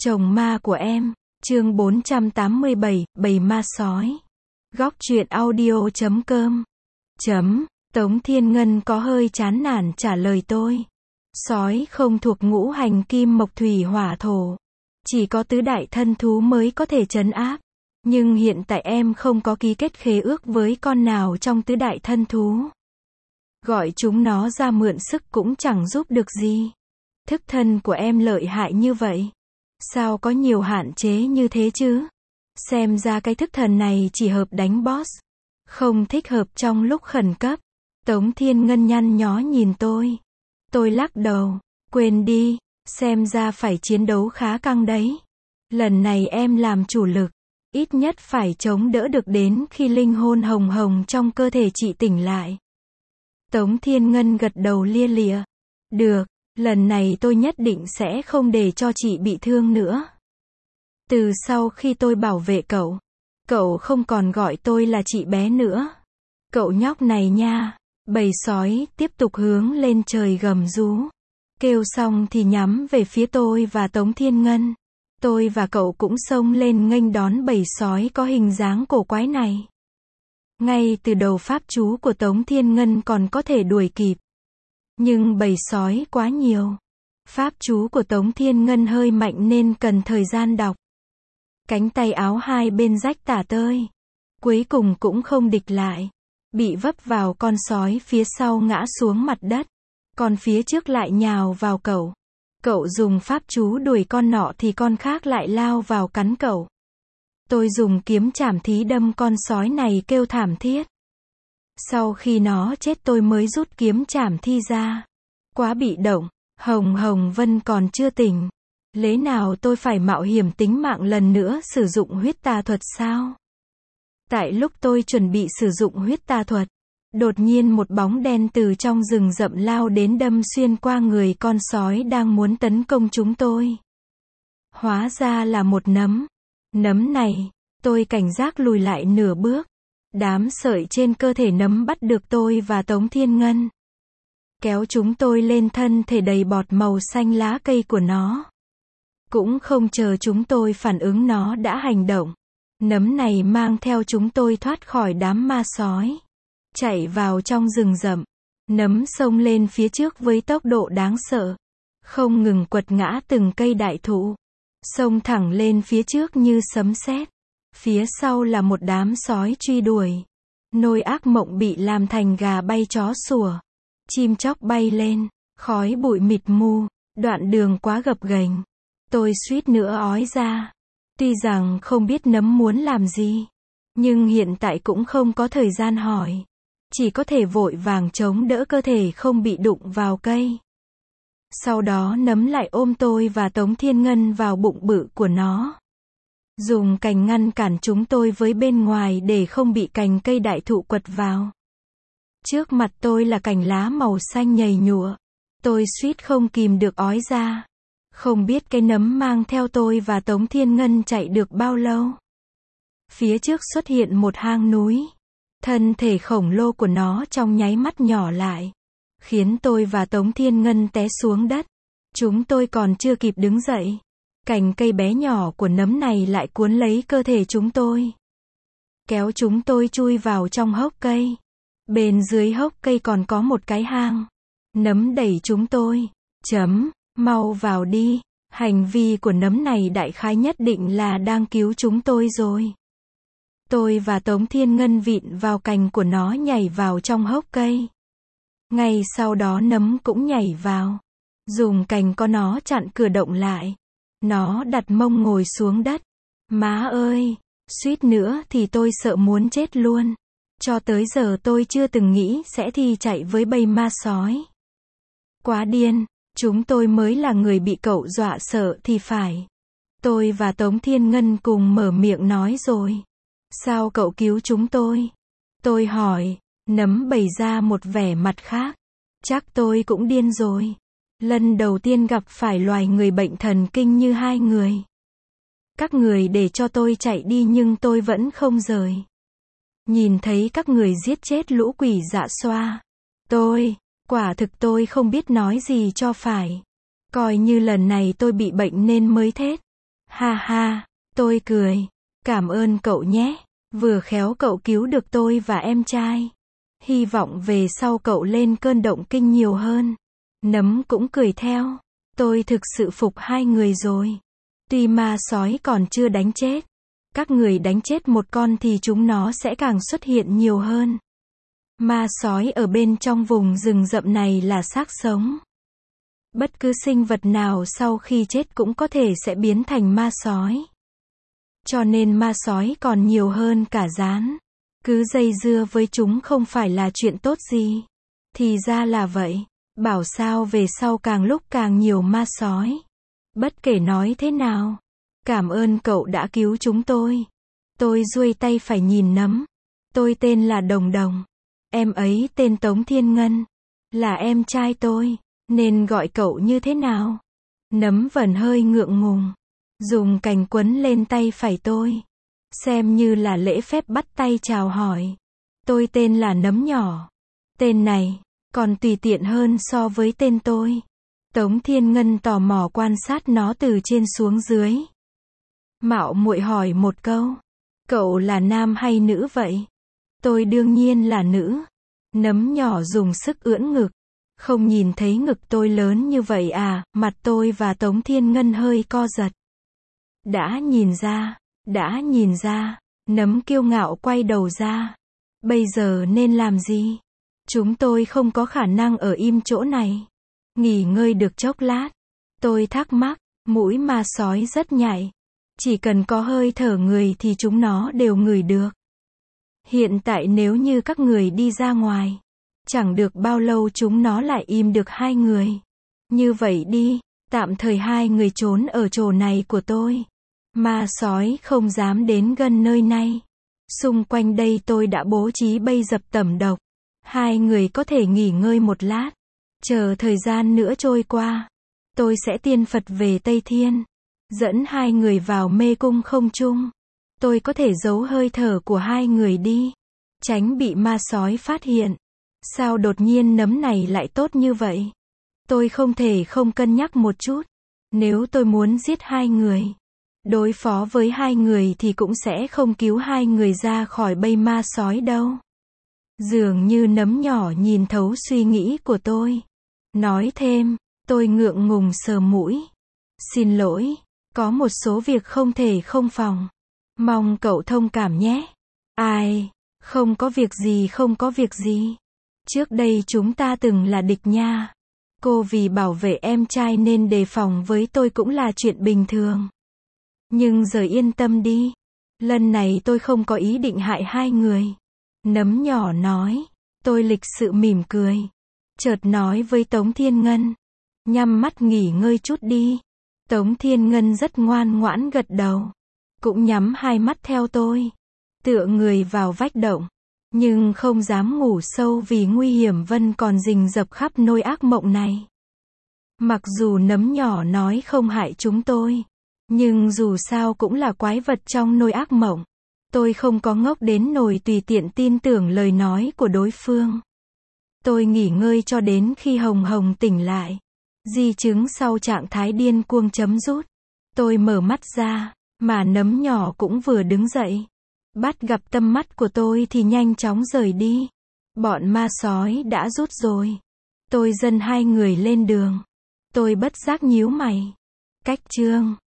Chồng ma của em, chương 487, bầy ma sói. Góc truyện audio.com. Tống Thiên Ngân có hơi chán nản trả lời tôi. Sói không thuộc ngũ hành kim mộc thủy hỏa thổ. Chỉ có tứ đại thân thú mới có thể trấn áp. Nhưng hiện tại em không có ký kết khế ước với con nào trong tứ đại thân thú. Gọi chúng nó ra mượn sức cũng chẳng giúp được gì. Thức thân của em lợi hại như vậy. Sao có nhiều hạn chế như thế chứ? Xem ra cái thức thần này chỉ hợp đánh boss. Không thích hợp trong lúc khẩn cấp. Tống Thiên Ngân nhăn nhó nhìn tôi. Tôi lắc đầu. Quên đi. Xem ra phải chiến đấu khá căng đấy. Lần này em làm chủ lực. Ít nhất phải chống đỡ được đến khi linh hồn hồng hồng trong cơ thể chị tỉnh lại. Tống Thiên Ngân gật đầu lia lịa. Được. Lần này tôi nhất định sẽ không để cho chị bị thương nữa. Từ sau khi tôi bảo vệ cậu, cậu không còn gọi tôi là chị bé nữa. Cậu nhóc này nha. Bầy sói tiếp tục hướng lên trời gầm rú. Kêu xong thì nhắm về phía tôi và Tống Thiên Ngân. Tôi và cậu cũng xông lên nghênh đón bầy sói có hình dáng cổ quái này. Ngay từ đầu pháp chú của Tống Thiên Ngân còn có thể đuổi kịp. Nhưng bầy sói quá nhiều. Pháp chú của Tống Thiên Ngân hơi mạnh nên cần thời gian đọc. Cánh tay áo hai bên rách tả tơi. Cuối cùng cũng không địch lại. Bị vấp vào con sói phía sau ngã xuống mặt đất. Con phía trước lại nhào vào cậu. Cậu dùng pháp chú đuổi con nọ thì con khác lại lao vào cắn cậu. Tôi dùng kiếm chảm thí đâm con sói này kêu thảm thiết. Sau khi nó chết tôi mới rút kiếm chảm thi ra. Quá bị động, Hồng Hồng Vân còn chưa tỉnh. Lẽ nào tôi phải mạo hiểm tính mạng lần nữa sử dụng huyết tà thuật sao? Tại lúc tôi chuẩn bị sử dụng huyết tà thuật, đột nhiên một bóng đen từ trong rừng rậm lao đến đâm xuyên qua người con sói đang muốn tấn công chúng tôi. Hóa ra là một nấm. Nấm này, tôi cảnh giác lùi lại nửa bước. Đám sợi trên cơ thể nấm bắt được tôi và Tống Thiên Ngân. Kéo chúng tôi lên thân thể đầy bọt màu xanh lá cây của nó. Cũng không chờ chúng tôi phản ứng nó đã hành động. Nấm này mang theo chúng tôi thoát khỏi đám ma sói. Chạy vào trong rừng rậm. Nấm xông lên phía trước với tốc độ đáng sợ. Không ngừng quật ngã từng cây đại thụ. Xông thẳng lên phía trước như sấm sét. Phía sau là một đám sói truy đuổi. Nôi ác mộng bị làm thành gà bay chó sủa. Chim chóc bay lên. Khói bụi mịt mù. Đoạn đường quá gập ghềnh. Tôi suýt nữa ói ra. Tuy rằng không biết nấm muốn làm gì. Nhưng hiện tại cũng không có thời gian hỏi. Chỉ có thể vội vàng chống đỡ cơ thể không bị đụng vào cây. Sau đó nấm lại ôm tôi và Tống Thiên Ngân vào bụng bự của nó. Dùng cành ngăn cản chúng tôi với bên ngoài để không bị cành cây đại thụ quật vào. Trước mặt tôi là cành lá màu xanh nhầy nhụa. Tôi suýt không kìm được ói ra. Không biết cái nấm mang theo tôi và Tống Thiên Ngân chạy được bao lâu. Phía trước xuất hiện một hang núi. Thân thể khổng lồ của nó trong nháy mắt nhỏ lại. Khiến tôi và Tống Thiên Ngân té xuống đất. Chúng tôi còn chưa kịp đứng dậy. Cành cây bé nhỏ của nấm này lại cuốn lấy cơ thể chúng tôi. Kéo chúng tôi chui vào trong hốc cây. Bên dưới hốc cây còn có một cái hang. Nấm đẩy chúng tôi. Mau vào đi. Hành vi của nấm này đại khái nhất định là đang cứu chúng tôi rồi. Tôi và Tống Thiên Ngân vịn vào cành của nó nhảy vào trong hốc cây. Ngay sau đó nấm cũng nhảy vào. Dùng cành có nó chặn cửa động lại. Nó đặt mông ngồi xuống đất. Má ơi, suýt nữa thì tôi sợ muốn chết luôn. Cho tới giờ tôi chưa từng nghĩ sẽ thi chạy với bầy ma sói. Quá điên, chúng tôi mới là người bị cậu dọa sợ thì phải. Tôi và Tống Thiên Ngân cùng mở miệng nói rồi. Sao cậu cứu chúng tôi? Tôi hỏi, nấm bày ra một vẻ mặt khác. Chắc tôi cũng điên rồi. Lần đầu tiên gặp phải loài người bệnh thần kinh như hai người. Các người để cho tôi chạy đi nhưng tôi vẫn không rời. Nhìn thấy các người giết chết lũ quỷ dạ xoa. Quả thực tôi không biết nói gì cho phải. Coi như lần này tôi bị bệnh nên mới thế. Ha ha, tôi cười. Cảm ơn cậu nhé. Vừa khéo cậu cứu được tôi và em trai. Hy vọng về sau cậu lên cơn động kinh nhiều hơn. Nấm cũng cười theo. Tôi thực sự phục hai người rồi. Tuy ma sói còn chưa đánh chết. Các người đánh chết một con thì chúng nó sẽ càng xuất hiện nhiều hơn. Ma sói ở bên trong vùng rừng rậm này là xác sống. Bất cứ sinh vật nào sau khi chết cũng có thể sẽ biến thành ma sói. Cho nên ma sói còn nhiều hơn cả gián. Cứ dây dưa với chúng không phải là chuyện tốt gì. Thì ra là vậy. Bảo sao về sau càng lúc càng nhiều ma sói. Bất kể nói thế nào. Cảm ơn cậu đã cứu chúng tôi. Tôi duỗi tay phải nhìn nấm. Tôi tên là Đồng Đồng. Em ấy tên Tống Thiên Ngân. Là em trai tôi. Nên gọi cậu như thế nào? Nấm vẫn hơi ngượng ngùng. Dùng cành quấn lên tay phải tôi. Xem như là lễ phép bắt tay chào hỏi. Tôi tên là Nấm Nhỏ. Tên này còn tùy tiện hơn so với tên tôi. Tống Thiên Ngân tò mò quan sát nó từ trên xuống dưới. Mạo muội hỏi một câu. Cậu là nam hay nữ vậy? Tôi đương nhiên là nữ. Nấm Nhỏ dùng sức ưỡn ngực. Không nhìn thấy ngực tôi lớn như vậy à? Mặt tôi và Tống Thiên Ngân hơi co giật. Đã nhìn ra. Nấm kiêu ngạo quay đầu ra. Bây giờ nên làm gì? Chúng tôi không có khả năng ở im chỗ này. Nghỉ ngơi được chốc lát. Tôi thắc mắc, mũi ma sói rất nhạy. Chỉ cần có hơi thở người thì chúng nó đều ngửi được. Hiện tại nếu như các người đi ra ngoài, chẳng được bao lâu chúng nó lại im được hai người. Như vậy đi, tạm thời hai người trốn ở chỗ này của tôi. Ma sói không dám đến gần nơi này. Xung quanh đây tôi đã bố trí bẫy dập tẩm độc. Hai người có thể nghỉ ngơi một lát. Chờ thời gian nữa trôi qua. Tôi sẽ tiên Phật về Tây Thiên. Dẫn hai người vào mê cung không trung. Tôi có thể giấu hơi thở của hai người đi. Tránh bị ma sói phát hiện. Sao đột nhiên nấm này lại tốt như vậy? Tôi không thể không cân nhắc một chút. Nếu tôi muốn giết hai người, đối phó với hai người thì cũng sẽ không cứu hai người ra khỏi bầy ma sói đâu. Dường như Nấm Nhỏ nhìn thấu suy nghĩ của tôi. Nói thêm, tôi ngượng ngùng sờ mũi. Xin lỗi, có một số việc không thể không phòng. Mong cậu thông cảm nhé. Ai, không có việc gì. Trước đây chúng ta từng là địch nha. Cô vì bảo vệ em trai nên đề phòng với tôi cũng là chuyện bình thường. Nhưng giờ yên tâm đi. Lần này tôi không có ý định hại hai người. Nấm Nhỏ nói. Tôi lịch sự mỉm cười. Chợt nói với Tống Thiên Ngân. Nhắm mắt nghỉ ngơi chút đi. Tống Thiên Ngân rất ngoan ngoãn gật đầu. Cũng nhắm hai mắt theo tôi. Tựa người vào vách động. Nhưng không dám ngủ sâu vì nguy hiểm vẫn còn rình rập khắp nôi ác mộng này. Mặc dù Nấm Nhỏ nói không hại chúng tôi. Nhưng dù sao cũng là quái vật trong nôi ác mộng. Tôi không có ngốc đến nỗi tùy tiện tin tưởng lời nói của đối phương. Tôi nghỉ ngơi cho đến khi Hồng Hồng tỉnh lại. Di chứng sau trạng thái điên cuồng chấm dứt. Tôi mở mắt ra, mà Nấm Nhỏ cũng vừa đứng dậy. Bắt gặp tầm mắt của tôi thì nhanh chóng rời đi. Bọn ma sói đã rút rồi. Tôi dẫn hai người lên đường. Tôi bất giác nhíu mày. Cách chương